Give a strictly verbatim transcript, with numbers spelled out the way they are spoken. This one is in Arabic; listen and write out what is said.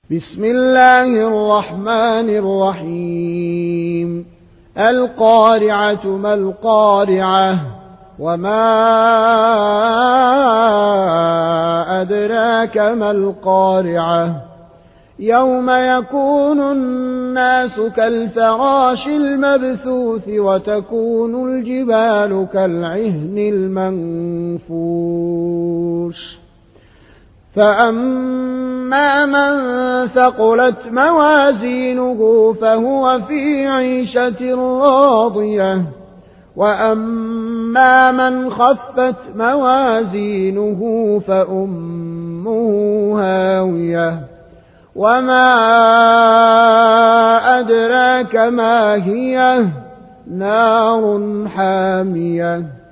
بسم الله الرحمن الرحيم القارعة ما القارعة وما أدراك ما القارعة يوم يكون الناس كالفراش المبثوث وتكون الجبال كالعهن المنفوش فأما من ثقلت موازينه فهو في عيشة راضية وأما من خفت موازينه فأمه هاوية وما أدراك ما هي نار حامية